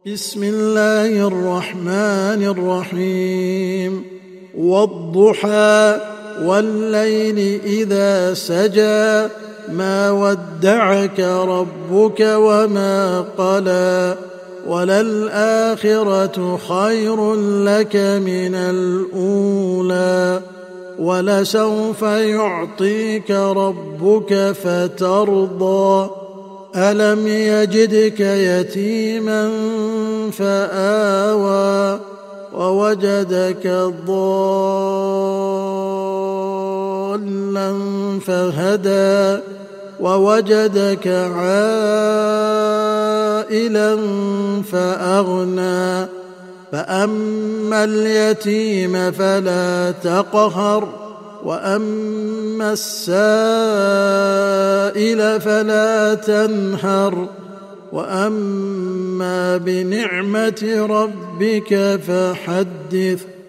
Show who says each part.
Speaker 1: بسم الله الرحمن الرحيم والضحى والليل إذا سجى ما ودعك ربك وما قلى وللآخرة خير لك من الأولى ولسوف يعطيك ربك فترضى ألم يجدك يتيما فآوى ووجدك ضالا فهدى ووجدك عائلا فأغنى فأما اليتيم فلا تقهر وأما السائل فلا تنهر وأما بنعمة ربك فحدث